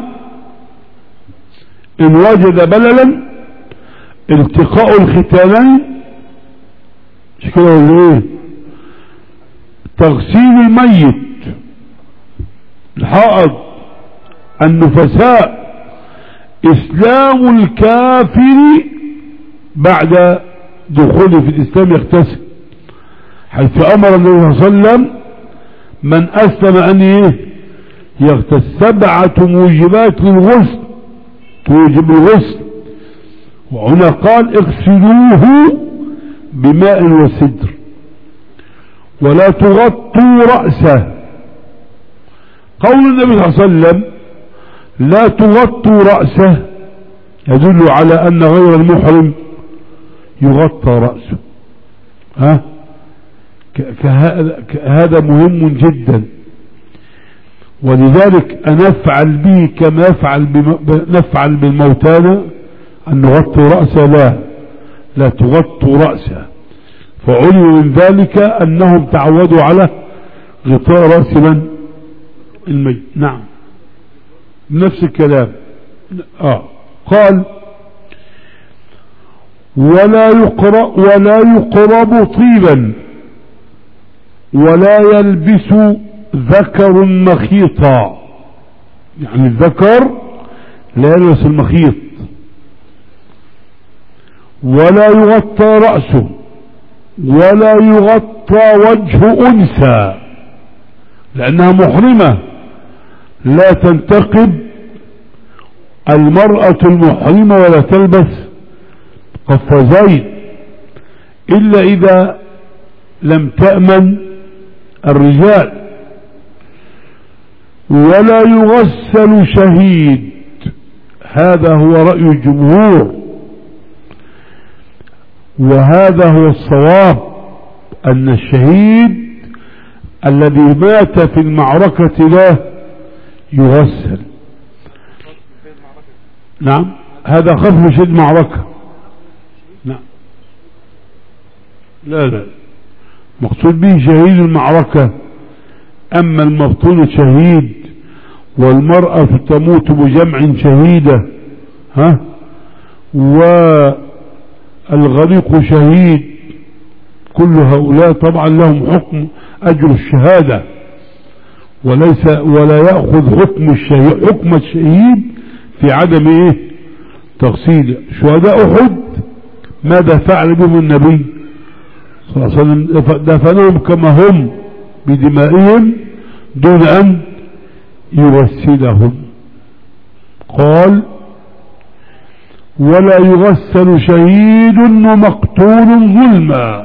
ان وجد بللا، التقاء الختانين، مش كده ولا ايه؟ تغسيل الميت، الحائض النفساء إسلام الكافر بعد دخوله في الإسلام يغتسل، حيث أمر النبي صلى الله عليه وسلم من أسلم أن يغتسل. سبعة موجبات للغسل توجب الغسل، وهنا قال اغسلوه بماء وسدر ولا تغطوا رأسه. قول النبي صلى الله عليه وسلم لا تغطوا رأسه يدل على أن غير المحرم يغطى رأسه. ها هذا مهم جدا، ولذلك نفعل به كما يفعل نفعل بالموتانا أن نغطي رأسه، لا لا تغطوا رأسه. فعلموا من ذلك أنهم تعودوا على غطاء رأس من الميت. نعم نفس الكلام. آه قال ولا يقرب ولا يقرب طيبا ولا يلبس ذكر مخيطا، يعني الذكر لا يلبس المخيط، ولا يغطى رأسه ولا يغطى وجه أنثى لأنها محرمة. لا تنتقب المرأة المحرمة ولا تلبس قفازين إلا إذا لم تأمن الرجال. ولا يغسل شهيد، هذا هو رأي الجمهور، وهذا هو الصواب، أن الشهيد الذي مات في المعركة لا يغسل. نعم هذا خف شهيد معركة. نعم لا لا مقصود به شهيد المعركة. أما المبطون شهيد والمرأة تموت بجمع شهيدة، ها والغريق شهيد، كل هؤلاء طبعا لهم حكم أجر الشهادة، وليس ولا يأخذ حكم الشهيد حكم الشهيد في عدم ايه تغسيله. شهداء أحد ماذا فعل بهم النبي صلى الله عليه وسلم؟ دفنهم كما هم بدمائهم دون أن يغسلهم. قال ولا يغسل شهيد ومقتول ظلما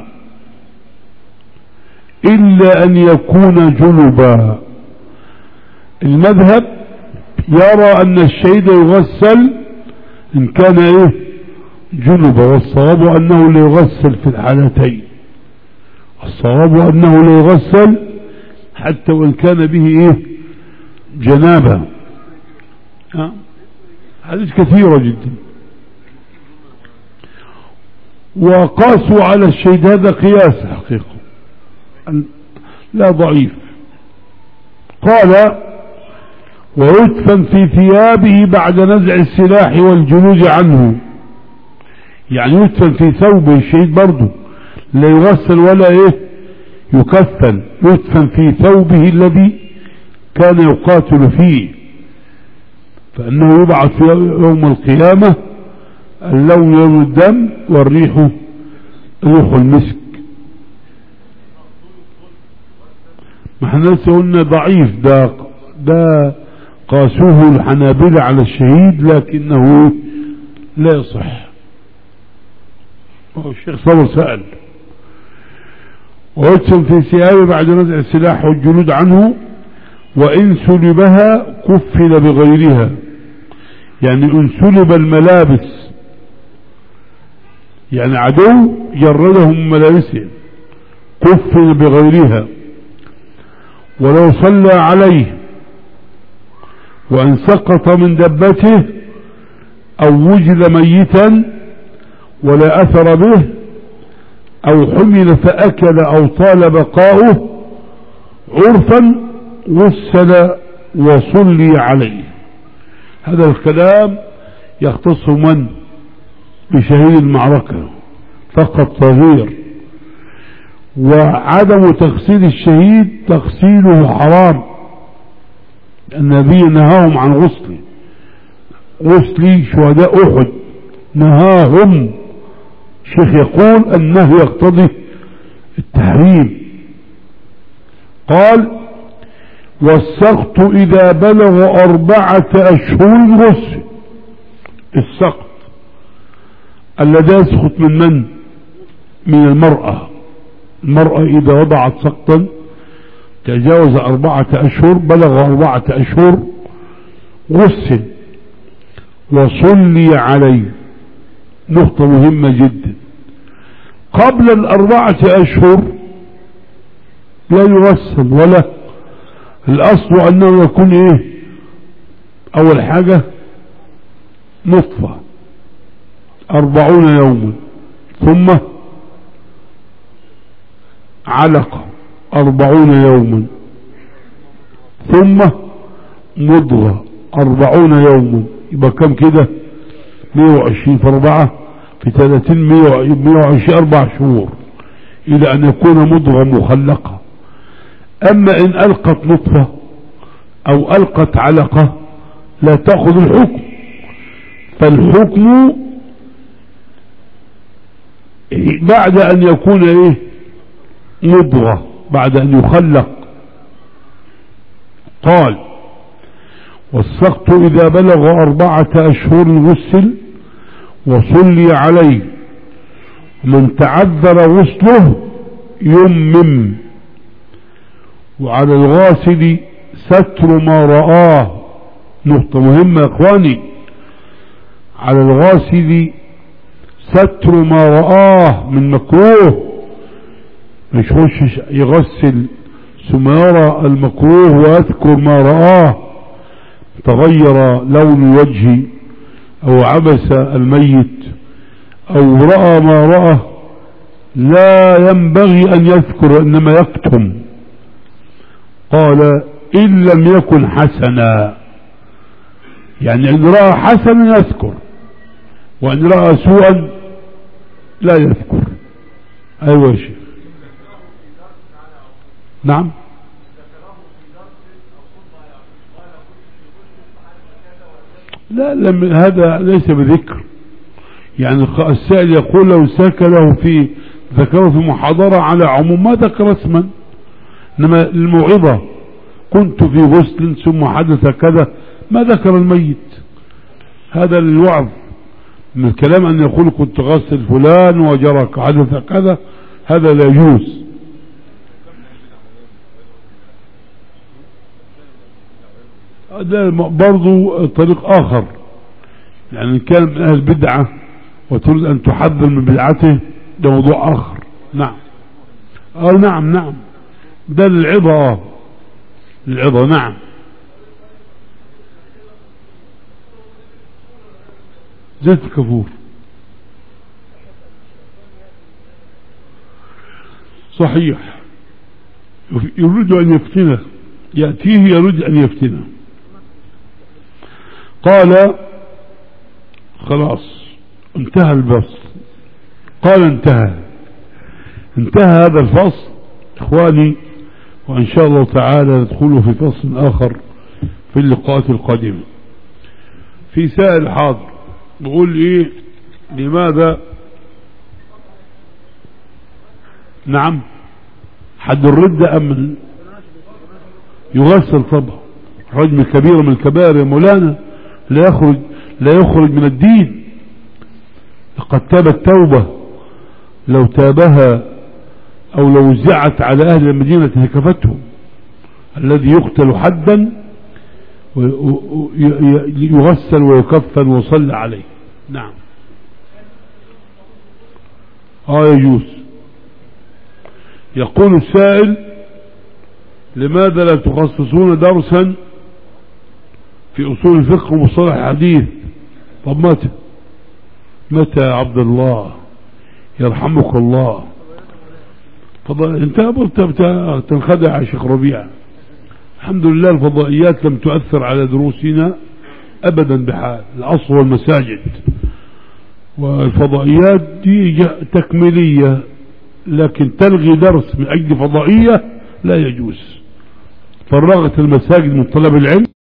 إلا أن يكون جنبا. المذهب يرى أن الشهيد يغسل إن كان إيه جنبا، والصواب أنه لا يغسل في الحالتين. الصواب أنه لا يغسل حتى وإن كان به إيه جنابة. حديث كثيرة جدا. وقاسوا على الشهيد، هذا قياس حقيقة لا ضعيف. قال ويدفن في ثيابه بعد نزع السلاح والجلوس عنه، يعني يدفن في ثوبه الشهيد برضه، لا يغسل ولا ايه يكفن، يدفن في ثوبه الذي كان يقاتل فيه، فانه يبعث في يوم القيامة اللون لون الدم والريح ريح المسك. ما احنا لسه قلنا ضعيف، ده ده قاسوه الحنابلة على الشهيد لكنه لا يصح. الشيخ صبر سأل ويدفن في ثيابه بعد نزع السلاح والجلود عنه، وإن سلبها كفل بغيرها، يعني إن سلب الملابس، يعني عدو جردهم ملابسهم كفل بغيرها. ولو صلى عليه وأن سقط من دبته أو وجد ميتا ولا أثر به أو حمل فأكل أو طال بقاؤه عرفا غسل وصلي عليه. هذا الكلام يختص من بشهيد المعركة فقط صغير، وعدم تغسيل الشهيد تغسيله حرام النبي نهاهم عن غسل غسل شهداء أحد، نهاهم. الشيخ يقول النهي يقتضي التحريم. قال والسقط إذا بلغ أربعة أشهر غسل. السقط الذي يسقط من من؟ من المرأة. المرأة إذا وضعت سقطا تجاوز أربعة أشهر، بلغ أربعة أشهر، غسل وصلي عليه. نقطة مهمة جدا، قبل الأربعة أشهر لا يغسل، ولا الأصل أنه يكون إيه؟ أول حاجة نطفة أربعون يوما، ثم علقة أربعون يوما، ثم مضغة أربعون يوما. يبقى كم كده؟ مئة وعشرين في أربعة في ثلاثين، مئة وعشرين، أربع شهور إلى أن يكون مضغة مخلقة. أما إن ألقت نطفة أو ألقت علقة لا تأخذ الحكم، فالحكم بعد أن يكون إيه؟ مضغة، بعد أن يخلق. قال والسقط إذا بلغ أربعة أشهر غسل وصلي عليه، من تعذر غسله يمم. وعلى الغاسل ستر ما رآه. نقطة مهمة يا اخواني، على الغاسل ستر ما رآه من مكروه، مش يخش يغسل ثم يرى المكروه ويذكر ما رآه، تغير لون الوجه او عبس الميت او رأى ما رأى، لا ينبغي ان يذكر، انما يكتم. قال ان لم يكن حسنا، يعني ان رأى حسنا يذكر، وان رأى سوءا لا يذكر. ايوه يا شيخ. نعم. لا لم هذا ليس بذكر، يعني السائل يقول لو سكله في ذكره في محاضرة على عموم ما ذكر اسما، انما الموعظة كنت في غسل ثم حدث كذا ما ذكر الميت، هذا للوعظ. من الكلام ان يقول كنت غسل فلان وجرى حدث كذا، هذا لا يجوز. هذا برضو طريق اخر، يعني كان من اهل بدعة وتريد ان تحذر من بدعته، ده موضوع اخر. نعم. اه نعم نعم، ده للعظة. اه للعظة. نعم. زيت الكفور صحيح، يريد ان يفتنه، يأتيه يريد ان يفتنه. قال خلاص انتهى الفصل. قال انتهى انتهى هذا الفصل اخواني، وان شاء الله تعالى ندخل في فصل اخر في اللقاءات القادمة. في سائل حاضر بقول ايه لماذا؟ نعم. حد الردة ام يغسل؟ طبعا رجم كبيرة من الكبائر يا مولانا لا يخرج لا يخرج من الدين. لقد تاب التوبة، لو تابها او لو وزعت على اهل المدينة هكفتهم. الذي يقتل حدا يغسل ويكفن ويصلى عليه. نعم. اه يجوز. يقول السائل لماذا لا تخصصون درسا في اصول الفقه ومصطلح الحديث؟ طب متى متى يا عبد الله يرحمك الله؟ فضل... انت قلت تنخدع يا شيخ ربيع. الحمد لله الفضائيات لم تؤثر على دروسنا ابدا بحال. الاصل والمساجد، والفضائيات دي تكميلية، لكن تلغي درس من اجل فضائية لا يجوز. فرغت المساجد من طلب العلم.